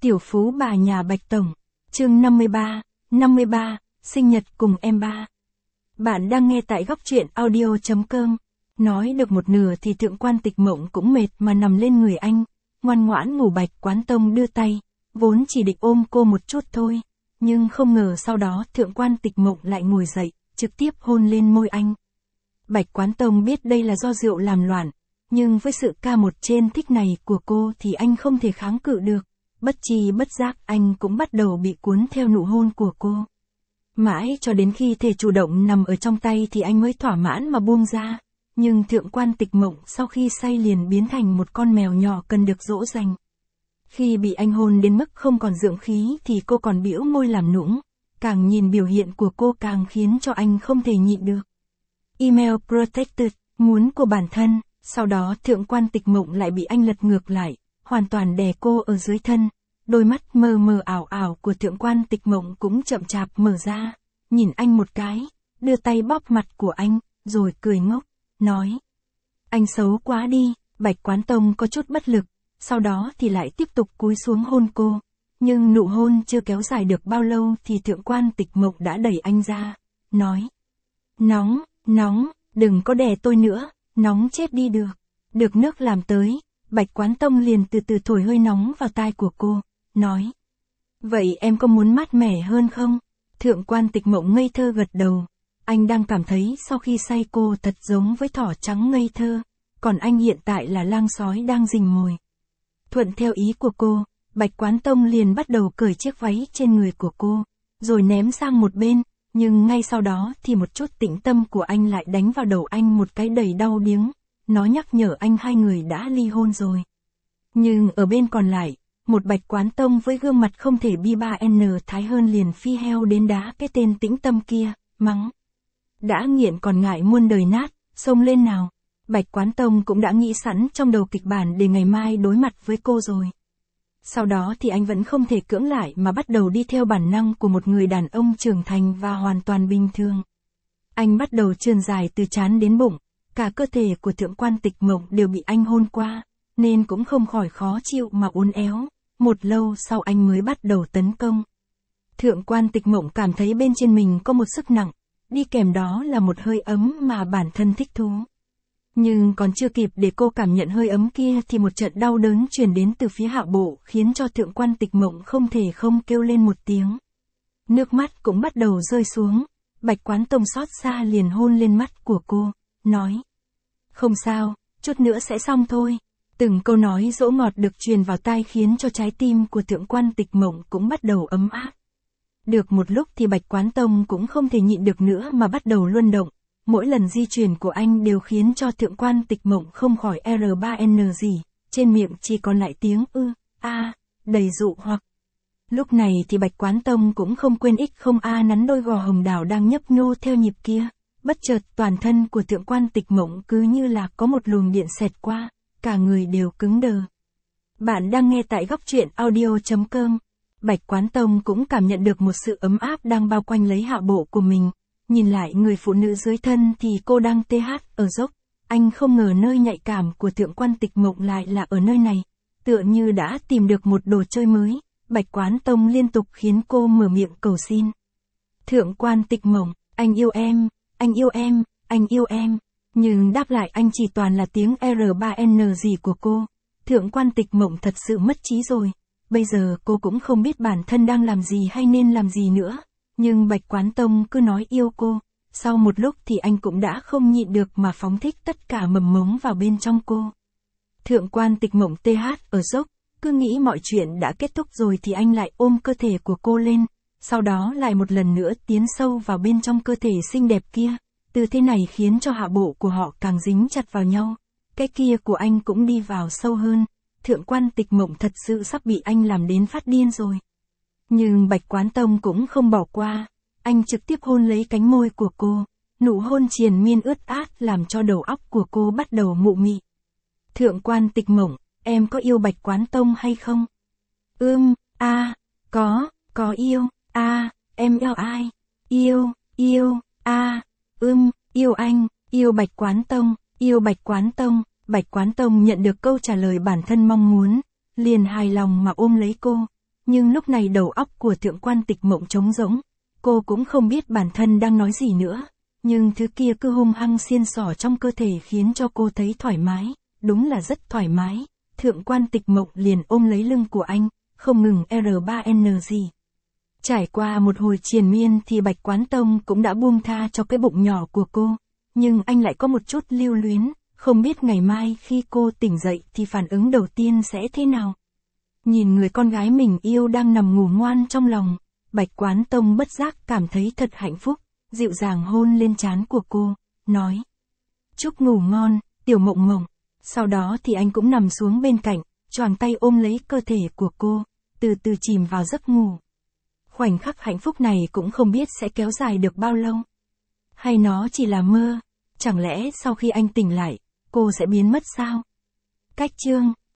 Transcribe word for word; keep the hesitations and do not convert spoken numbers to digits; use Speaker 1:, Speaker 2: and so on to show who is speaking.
Speaker 1: Tiểu phú bà nhà Bạch Tổng. Chương năm mươi ba, năm mươi ba, sinh nhật cùng em ba. Bạn đang nghe tại góc truyện audio chấm com. Nói được một nửa thì Thượng quan Tịch Mộng cũng mệt mà nằm lên người anh, ngoan ngoãn ngủ. Bạch Quán Tông đưa tay, vốn chỉ định ôm cô một chút thôi, nhưng không ngờ sau đó Thượng quan Tịch Mộng lại ngồi dậy, trực tiếp hôn lên môi anh. Bạch Quán Tông biết đây là do rượu làm loạn, nhưng với sự ca một trên thích này của cô thì anh không thể kháng cự được. Bất tri bất giác anh cũng bắt đầu bị cuốn theo nụ hôn của cô. Mãi cho đến khi thể chủ động nằm ở trong tay thì anh mới thỏa mãn mà buông ra. Nhưng Thượng quan Tịch Mộng sau khi say liền biến thành một con mèo nhỏ cần được dỗ dành. Khi bị anh hôn đến mức không còn dưỡng khí thì cô còn bĩu môi làm nũng. Càng nhìn biểu hiện của cô càng khiến cho anh không thể nhịn được. Email protected, muốn của bản thân. Sau đó Thượng quan Tịch Mộng lại bị anh lật ngược lại, hoàn toàn đè cô ở dưới thân. Đôi mắt mờ mờ ảo ảo của Thượng quan Tịch Mộng cũng chậm chạp mở ra, nhìn anh một cái, đưa tay bóp mặt của anh, rồi cười ngốc, nói. Anh xấu quá đi. Bạch Quán Tông có chút bất lực, sau đó thì lại tiếp tục cúi xuống hôn cô. Nhưng nụ hôn chưa kéo dài được bao lâu thì Thượng quan Tịch Mộng đã đẩy anh ra, nói. Nóng, nóng, đừng có đè tôi nữa, nóng chết đi được. Được nước làm tới, Bạch Quán Tông liền từ từ thổi hơi nóng vào tai của cô, nói. Vậy em có muốn mát mẻ hơn không? Thượng quan Tịch Mộng ngây thơ gật đầu. Anh đang cảm thấy sau khi say cô thật giống với thỏ trắng ngây thơ, còn anh hiện tại là lang sói đang rình mồi. Thuận theo ý của cô, Bạch Quán Tông liền bắt đầu cởi chiếc váy trên người của cô, rồi ném sang một bên, nhưng ngay sau đó thì một chút tĩnh tâm của anh lại đánh vào đầu anh một cái đầy đau điếng, nó nhắc nhở anh hai người đã ly hôn rồi. Nhưng ở bên còn lại, một Bạch Quán Tông với gương mặt không thể bi ba n thái hơn liền phi heo đến đá cái tên tĩnh tâm kia, mắng. Đã nghiện còn ngại muôn đời nát, xông lên nào. Bạch Quán Tông cũng đã nghĩ sẵn trong đầu kịch bản để ngày mai đối mặt với cô rồi. Sau đó thì anh vẫn không thể cưỡng lại mà bắt đầu đi theo bản năng của một người đàn ông trưởng thành và hoàn toàn bình thường. Anh bắt đầu trườn dài từ trán đến bụng, cả cơ thể của Thượng quan Tịch Mộng đều bị anh hôn qua, nên cũng không khỏi khó chịu mà uốn éo. Một lâu sau anh mới bắt đầu tấn công. Thượng quan Tịch Mộng cảm thấy bên trên mình có một sức nặng, đi kèm đó là một hơi ấm mà bản thân thích thú. Nhưng còn chưa kịp để cô cảm nhận hơi ấm kia thì một trận đau đớn truyền đến từ phía hạ bộ khiến cho Thượng quan Tịch Mộng không thể không kêu lên một tiếng. Nước mắt cũng bắt đầu rơi xuống, Bạch Quán Tông xót xa liền hôn lên mắt của cô, nói. Không sao, chút nữa sẽ xong thôi. Từng câu nói dỗ ngọt được truyền vào tai khiến cho trái tim của Thượng quan Tịch Mộng cũng bắt đầu ấm áp. Được một lúc thì Bạch Quán Tông cũng không thể nhịn được nữa mà bắt đầu luân động. Mỗi lần di chuyển của anh đều khiến cho Thượng quan Tịch Mộng không khỏi R ba N gì, trên miệng chỉ còn lại tiếng ư, a, đầy dụ hoặc. Lúc này thì Bạch Quán Tông cũng không quên ích không a nắn đôi gò hồng đào đang nhấp nhô theo nhịp kia. Bất chợt toàn thân của Thượng quan Tịch Mộng cứ như là có một luồng điện xẹt qua, cả người đều cứng đờ. Bạn đang nghe tại góc truyện audio chấm com. Bạch Quán Tông cũng cảm nhận được một sự ấm áp đang bao quanh lấy hạ bộ của mình. Nhìn lại người phụ nữ dưới thân thì cô đang tê hát ở dốc. Anh không ngờ nơi nhạy cảm của Thượng quan Tịch Mộng lại là ở nơi này. Tựa như đã tìm được một đồ chơi mới. Bạch Quán Tông liên tục khiến cô mở miệng cầu xin. Thượng quan Tịch Mộng, anh yêu em, anh yêu em, anh yêu em. Nhưng đáp lại anh chỉ toàn là tiếng R ba N gì của cô. Thượng quan Tịch Mộng thật sự mất trí rồi. Bây giờ cô cũng không biết bản thân đang làm gì hay nên làm gì nữa. Nhưng Bạch Quán Tông cứ nói yêu cô. Sau một lúc thì anh cũng đã không nhịn được mà phóng thích tất cả mầm mống vào bên trong cô. Thượng quan Tịch Mộng tê hát ở dốc. Cứ nghĩ mọi chuyện đã kết thúc rồi thì anh lại ôm cơ thể của cô lên. Sau đó lại một lần nữa tiến sâu vào bên trong cơ thể xinh đẹp kia. Từ thế này khiến cho hạ bộ của họ càng dính chặt vào nhau. Cái kia của anh cũng đi vào sâu hơn. Thượng quan Tịch Mộng thật sự sắp bị anh làm đến phát điên rồi. Nhưng Bạch Quán Tông cũng không bỏ qua. Anh trực tiếp hôn lấy cánh môi của cô. Nụ hôn triền miên ướt át làm cho đầu óc của cô bắt đầu mụ mị. Thượng quan Tịch Mộng, em có yêu Bạch Quán Tông hay không? Ưm, a, có, có yêu, a, em yêu ai? Yêu, yêu, a, ưm, yêu anh, yêu Bạch Quán Tông, yêu Bạch Quán Tông. Bạch Quán Tông nhận được câu trả lời bản thân mong muốn, liền hài lòng mà ôm lấy cô. Nhưng lúc này đầu óc của thượng quan tịch mộng trống rỗng, cô cũng không biết bản thân đang nói gì nữa. Nhưng thứ kia cứ hung hăng xiên xỏ trong cơ thể khiến cho cô thấy thoải mái, đúng là rất thoải mái. Thượng quan tịch mộng liền ôm lấy lưng của anh, không ngừng R ba N gì. Trải qua một hồi triền miên thì Bạch Quán Tông cũng đã buông tha cho cái bụng nhỏ của cô. Nhưng anh lại có một chút lưu luyến, không biết ngày mai khi cô tỉnh dậy thì phản ứng đầu tiên sẽ thế nào. Nhìn người con gái mình yêu đang nằm ngủ ngoan trong lòng, Bạch Quán Tông bất giác cảm thấy thật hạnh phúc, dịu dàng hôn lên trán của cô, nói. Chúc ngủ ngon, tiểu mộng mộng. Sau đó thì anh cũng nằm xuống bên cạnh, choàng tay ôm lấy cơ thể của cô, từ từ chìm vào giấc ngủ. Khoảnh khắc hạnh phúc này cũng không biết sẽ kéo dài được bao lâu. Hay nó chỉ là mơ, chẳng lẽ sau khi anh tỉnh lại, cô sẽ biến mất sao? Cách chương